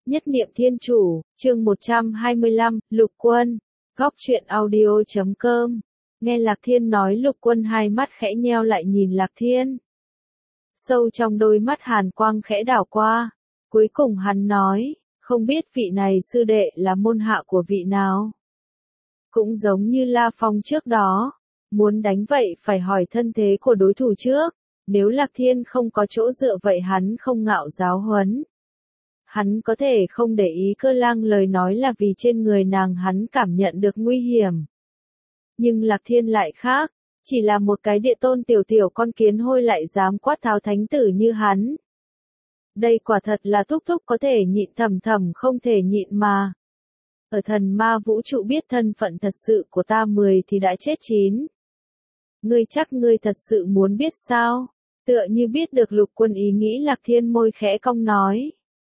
Nhất niệm thiên chủ, chương 125, Lục Quân, góc truyện audio.com. Nghe Lạc Thiên nói Lục Quân hai mắt khẽ nheo lại nhìn Lạc Thiên. Sâu trong đôi mắt hàn quang khẽ đảo qua. Cuối cùng hắn nói, không biết vị này sư đệ là môn hạ của vị nào. Cũng giống như La Phong trước đó, muốn đánh vậy phải hỏi thân thế của đối thủ trước. Nếu Lạc Thiên không có chỗ dựa vậy hắn không ngạo giáo huấn. Hắn có thể không để ý Cơ Lang lời nói là vì trên người nàng hắn cảm nhận được nguy hiểm. Nhưng Lạc Thiên lại khác, chỉ là một cái địa tôn tiểu tiểu con kiến hôi lại dám quát tháo thánh tử như hắn. Đây quả thật là thúc thúc có thể nhịn thầm thầm không thể nhịn mà. Ở thần ma vũ trụ biết thân phận thật sự của ta 10 thì đã chết 9. Ngươi chắc ngươi thật sự muốn biết sao? Tựa như biết được Lục Quân ý nghĩ Lạc Thiên môi khẽ cong nói.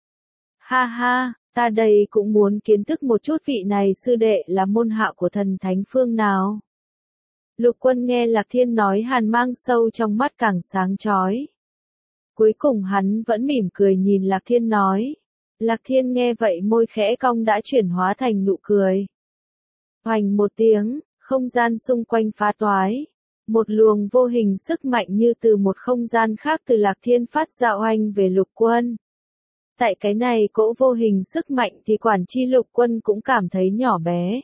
Ha ha, ta đây cũng muốn kiến thức một chút vị này sư đệ là môn hạ của thần thánh phương nào. Lục Quân nghe Lạc Thiên nói hàn mang sâu trong mắt càng sáng chói. Cuối cùng hắn vẫn mỉm cười nhìn Lạc Thiên nói. Lạc Thiên nghe vậy môi khẽ cong đã chuyển hóa thành nụ cười. Hoành một tiếng, không gian xung quanh phá toái. Một luồng vô hình sức mạnh như từ một không gian khác từ Lạc Thiên phát ra oanh về Lục Quân. Tại cái này cỗ vô hình sức mạnh thì quản chi Lục Quân cũng cảm thấy nhỏ bé.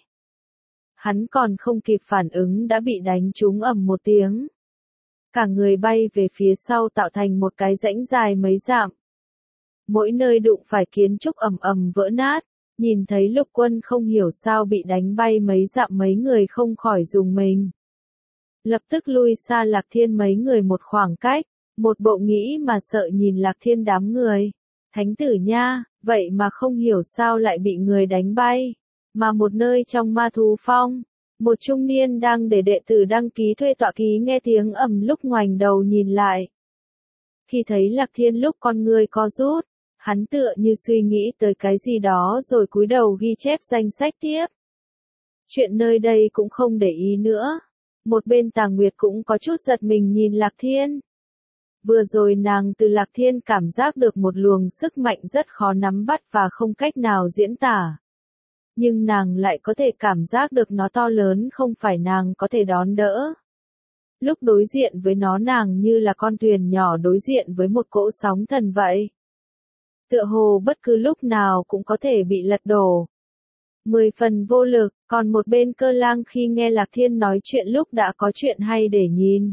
Hắn còn không kịp phản ứng đã bị đánh trúng ầm một tiếng. Cả người bay về phía sau tạo thành một cái rãnh dài mấy dặm. Mỗi nơi đụng phải kiến trúc ầm ầm vỡ nát, nhìn thấy Lục Quân không hiểu sao bị đánh bay mấy dặm mấy người không khỏi rùng mình. Lập tức lui xa Lạc Thiên mấy người một khoảng cách, một bộ nghĩ mà sợ nhìn Lạc Thiên đám người. Thánh tử nha, vậy mà không hiểu sao lại bị người đánh bay. Mà một nơi trong ma thú phong, một trung niên đang để đệ tử đăng ký thuê tọa ký nghe tiếng ầm lúc ngoảnh đầu nhìn lại. Khi thấy Lạc Thiên lúc con người co rút, hắn tựa như suy nghĩ tới cái gì đó rồi cúi đầu ghi chép danh sách tiếp. Chuyện nơi đây cũng không để ý nữa. Một bên Tàng Nguyệt cũng có chút giật mình nhìn Lạc Thiên. Vừa rồi nàng từ Lạc Thiên cảm giác được một luồng sức mạnh rất khó nắm bắt và không cách nào diễn tả. Nhưng nàng lại có thể cảm giác được nó to lớn không phải nàng có thể đón đỡ. Lúc đối diện với nó nàng như là con thuyền nhỏ đối diện với một cỗ sóng thần vậy. Tựa hồ bất cứ lúc nào cũng có thể bị lật đổ. 10 phần vô lực, còn một bên Cơ Lang khi nghe Lạc Thiên nói chuyện lúc đã có chuyện hay để nhìn.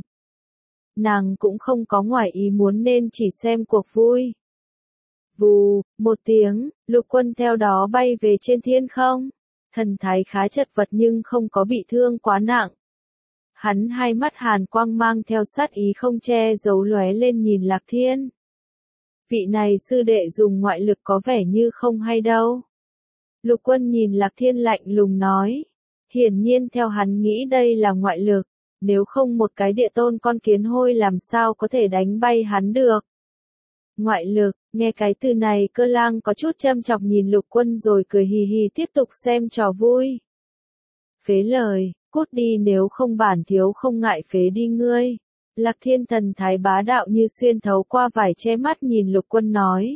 Nàng cũng không có ngoài ý muốn nên chỉ xem cuộc vui. Vù, một tiếng, Lục Quân theo đó bay về trên thiên không. Thần thái khá chật vật nhưng không có bị thương quá nặng. Hắn hai mắt hàn quang mang theo sát ý không che giấu lóe lên nhìn Lạc Thiên. Vị này sư đệ dùng ngoại lực có vẻ như không hay đâu. Lục Quân nhìn Lạc Thiên lạnh lùng nói. Hiển nhiên theo hắn nghĩ đây là ngoại lực. Nếu không một cái địa tôn con kiến hôi làm sao có thể đánh bay hắn được. Ngoại lực, nghe cái từ này Cơ Lang có chút châm chọc nhìn Lục Quân rồi cười hì hì tiếp tục xem trò vui. Phế lời, cút đi nếu không bản thiếu không ngại phế đi ngươi. Lạc Thiên thần thái bá đạo như xuyên thấu qua vải che mắt nhìn Lục Quân nói.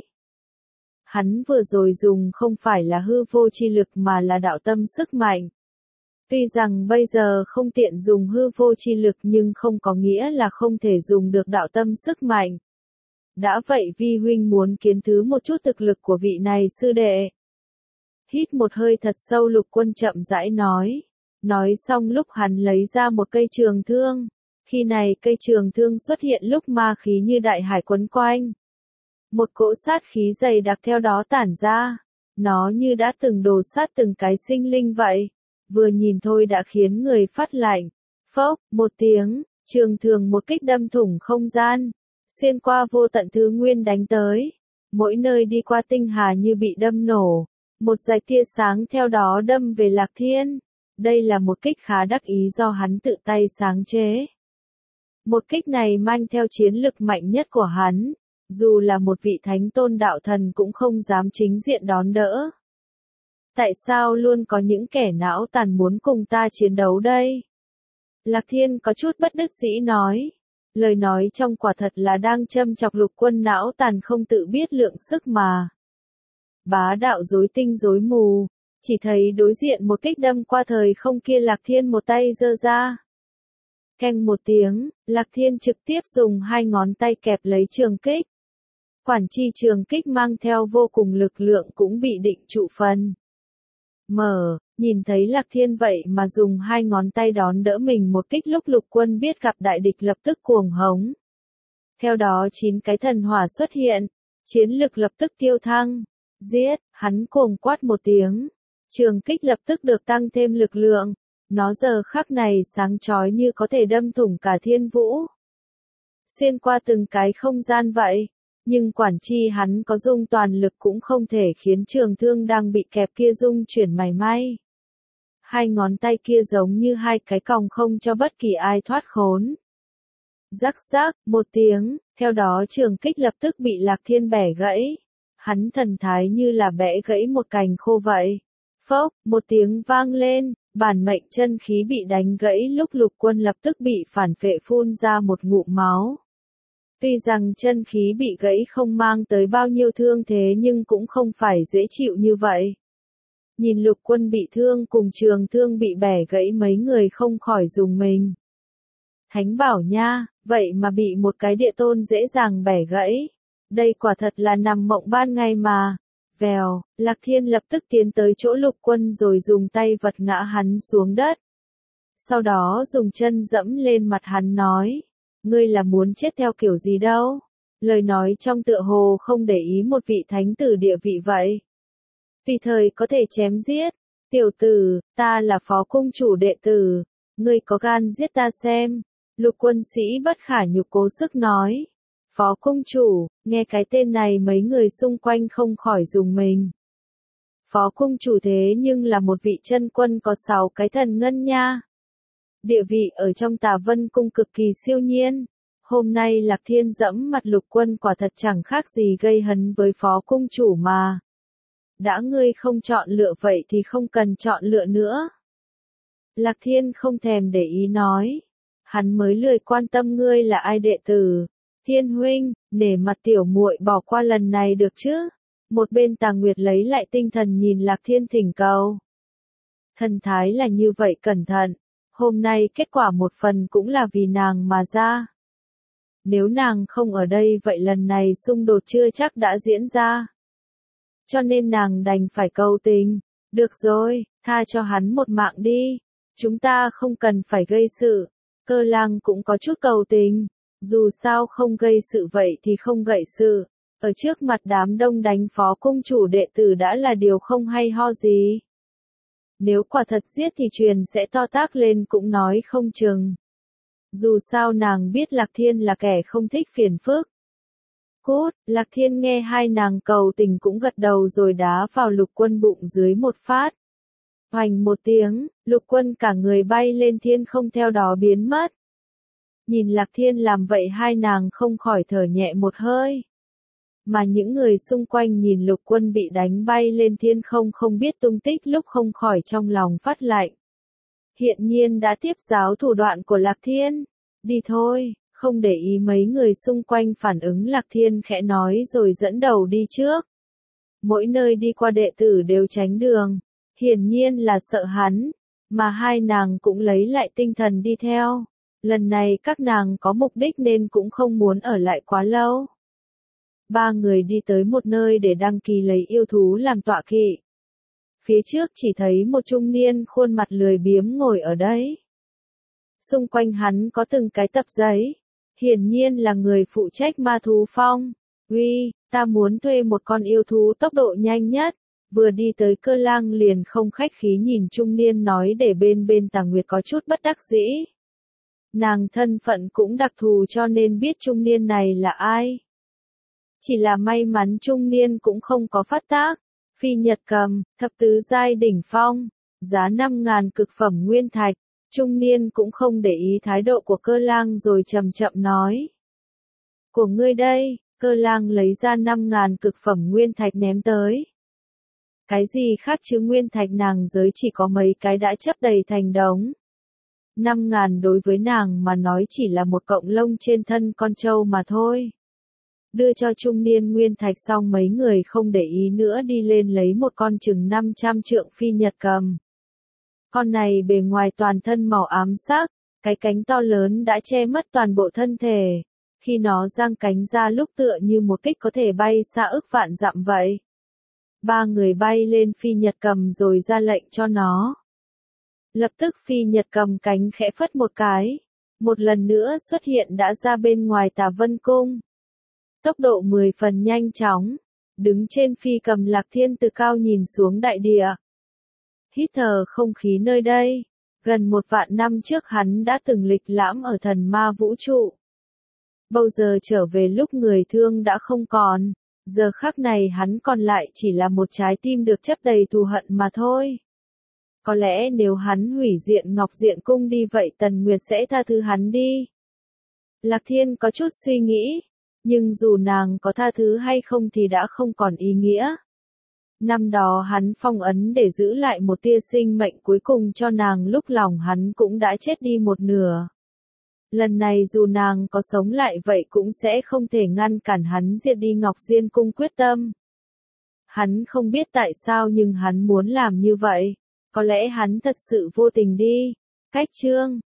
Hắn vừa rồi dùng không phải là hư vô chi lực mà là đạo tâm sức mạnh. Tuy rằng bây giờ không tiện dùng hư vô chi lực nhưng không có nghĩa là không thể dùng được đạo tâm sức mạnh. Đã vậy vi huynh muốn kiến thứ một chút thực lực của vị này sư đệ. Hít một hơi thật sâu Lục Quân chậm rãi nói. Nói xong lúc hắn lấy ra một cây trường thương. Khi này cây trường thương xuất hiện lúc ma khí như đại hải quấn quanh. Một cỗ sát khí dày đặc theo đó tản ra. Nó như đã từng đồ sát từng cái sinh linh vậy. Vừa nhìn thôi đã khiến người phát lạnh. Phốc, một tiếng, trường thương một kích đâm thủng không gian. Xuyên qua vô tận thứ nguyên đánh tới. Mỗi nơi đi qua tinh hà như bị đâm nổ. Một rạch tia sáng theo đó đâm về Lạc Thiên. Đây là một kích khá đắc ý do hắn tự tay sáng chế. Một kích này mang theo chiến lực mạnh nhất của hắn. Dù là một vị thánh tôn đạo thần cũng không dám chính diện đón đỡ. Tại sao luôn có những kẻ não tàn muốn cùng ta chiến đấu đây? Lạc Thiên có chút bất đắc dĩ nói. Lời nói trong quả thật là đang châm chọc Lục Quân não tàn không tự biết lượng sức mà. bá đạo rối tinh rối mù, chỉ thấy đối diện một kích đâm qua thời không kia Lạc Thiên một tay giơ ra. Keng một tiếng, Lạc Thiên trực tiếp dùng hai ngón tay kẹp lấy trường kích. Quản chi trường kích mang theo vô cùng lực lượng cũng bị định trụ phần. Nhìn thấy Lạc Thiên vậy mà dùng hai ngón tay đón đỡ mình một kích lúc Lục Quân biết gặp đại địch lập tức cuồng hống. Theo đó 9 cái thần hỏa xuất hiện, chiến lực lập tức tiêu thăng. Giết, hắn cuồng quát một tiếng. Trường kích lập tức được tăng thêm lực lượng. Nó giờ khắc này sáng chói như có thể đâm thủng cả thiên vũ. Xuyên qua từng cái không gian vậy. Nhưng quản chi hắn có dung toàn lực cũng không thể khiến trường thương đang bị kẹp kia dung chuyển mảy may. Hai ngón tay kia giống như hai cái còng không cho bất kỳ ai thoát khốn. Rắc rắc, một tiếng, theo đó trường kích lập tức bị Lạc Thiên bẻ gãy. Hắn thần thái như là bẻ gãy một cành khô vậy. Phốc, một tiếng vang lên, bản mệnh chân khí bị đánh gãy lúc Lục Quân lập tức bị phản phệ phun ra một ngụm máu. Tuy rằng chân khí bị gãy không mang tới bao nhiêu thương thế nhưng cũng không phải dễ chịu như vậy. Nhìn Lục Quân bị thương cùng trường thương bị bẻ gãy mấy người không khỏi rùng mình. Thánh bảo nha, vậy mà bị một cái địa tôn dễ dàng bẻ gãy. Đây quả thật là nằm mộng ban ngày mà. Vèo, Lạc Thiên lập tức tiến tới chỗ Lục Quân rồi dùng tay vật ngã hắn xuống đất. Sau đó dùng chân dẫm lên mặt hắn nói. Ngươi là muốn chết theo kiểu gì đâu? Lời nói trong tựa hồ không để ý một vị thánh tử địa vị vậy. Tùy thời có thể chém giết. Tiểu tử, ta là phó cung chủ đệ tử. Ngươi có gan giết ta xem. Lục Quân sĩ bất khả nhục cố sức nói. Phó cung chủ, nghe cái tên này mấy người xung quanh không khỏi rùng mình. Phó cung chủ thế nhưng là một vị chân quân có 6 cái thần ngân nha. Địa vị ở trong Tà Vân cung cực kỳ siêu nhiên. Hôm nay Lạc Thiên dẫm mặt Lục Quân quả thật chẳng khác gì gây hấn với phó cung chủ mà. Đã ngươi không chọn lựa vậy thì không cần chọn lựa nữa. Lạc Thiên không thèm để ý nói. Hắn mới lười quan tâm ngươi là ai đệ tử. Thiên huynh, nể mặt tiểu muội bỏ qua lần này được chứ? Một bên Tà Nguyệt lấy lại tinh thần nhìn Lạc Thiên thỉnh cầu. Thần thái là như vậy cẩn thận. Hôm nay kết quả một phần cũng là vì nàng mà ra. Nếu nàng không ở đây vậy lần này xung đột chưa chắc đã diễn ra. Cho nên nàng đành phải cầu tình. Được rồi, tha cho hắn một mạng đi. Chúng ta không cần phải gây sự. Cơ Lang cũng có chút cầu tình. Dù sao không gây sự vậy thì không gậy sự. Ở trước mặt đám đông đánh phó cung chủ đệ tử đã là điều không hay ho gì. Nếu quả thật giết thì truyền sẽ to tác lên cũng nói không chừng. Dù sao nàng biết Lạc Thiên là kẻ không thích phiền phức. Cút, Lạc Thiên nghe hai nàng cầu tình cũng gật đầu rồi đá vào Lục Quân bụng dưới một phát. Hoành một tiếng, Lục Quân cả người bay lên thiên không theo đó biến mất. Nhìn Lạc Thiên làm vậy hai nàng không khỏi thở nhẹ một hơi. Mà những người xung quanh nhìn Lục Quân bị đánh bay lên thiên không không biết tung tích lúc không khỏi trong lòng phát lạnh. Hiện nhiên đã tiếp giáo thủ đoạn của Lạc Thiên. Đi thôi, không để ý mấy người xung quanh phản ứng Lạc Thiên khẽ nói rồi dẫn đầu đi trước. Mỗi nơi đi qua đệ tử đều tránh đường. Hiển nhiên là sợ hắn. Mà hai nàng cũng lấy lại tinh thần đi theo. Lần này các nàng có mục đích nên cũng không muốn ở lại quá lâu. Ba người đi tới một nơi để đăng ký lấy yêu thú làm tọa kỵ. Phía trước chỉ thấy một trung niên khuôn mặt lười biếng ngồi ở đấy. Xung quanh hắn có từng cái tập giấy. Hiển nhiên là người phụ trách ma thú phong. Uy, ta muốn thuê một con yêu thú tốc độ nhanh nhất. Vừa đi tới Cơ Lang liền không khách khí nhìn trung niên nói để bên Tà Nguyệt có chút bất đắc dĩ. Nàng thân phận cũng đặc thù cho nên biết trung niên này là ai. Chỉ là may mắn trung niên cũng không có phát tác. Phi Nhật Cầm, thập tứ giai đỉnh phong, giá 5.000 cực phẩm nguyên thạch. Trung niên cũng không để ý thái độ của Cơ Lang rồi chậm chậm nói. Của ngươi đây, Cơ Lang lấy ra 5.000 cực phẩm nguyên thạch ném tới. Cái gì khác chứ nguyên thạch nàng giới chỉ có mấy cái đã chấp đầy thành đống. 5.000 đối với nàng mà nói chỉ là một cọng lông trên thân con trâu mà thôi. đưa cho trung niên nguyên thạch xong mấy người không để ý nữa đi lên lấy một con chừng 500 trượng phi nhật cầm. Con này bề ngoài toàn thân màu ám sắc, cái cánh to lớn đã che mất toàn bộ thân thể. Khi nó giang cánh ra lúc tựa như một kích có thể bay xa ức vạn dặm vậy. Ba người bay lên phi nhật cầm rồi ra lệnh cho nó. Lập tức phi nhật cầm cánh khẽ phất một cái. Một lần nữa xuất hiện đã ra bên ngoài Tà Vân Cung. Tốc độ 10 phần nhanh chóng. Đứng trên phi cầm Lạc Thiên từ cao nhìn xuống đại địa. Hít thở không khí nơi đây. Gần 1 vạn năm trước hắn đã từng lịch lãm ở thần ma vũ trụ. Bao giờ trở về lúc người thương đã không còn. Giờ khắc này hắn còn lại chỉ là một trái tim được chất đầy thù hận mà thôi. Có lẽ nếu hắn hủy diện Ngọc Diện Cung đi vậy Tần Nguyệt sẽ tha thứ hắn đi. Lạc Thiên có chút suy nghĩ, nhưng dù nàng có tha thứ hay không thì đã không còn ý nghĩa. Năm đó hắn phong ấn để giữ lại một tia sinh mệnh cuối cùng cho nàng lúc lòng hắn cũng đã chết đi một nửa. Lần này dù nàng có sống lại vậy cũng sẽ không thể ngăn cản hắn diệt đi Ngọc Diên Cung quyết tâm. Hắn không biết tại sao nhưng hắn muốn làm như vậy. Có lẽ hắn thật sự vô tình đi. Cách chương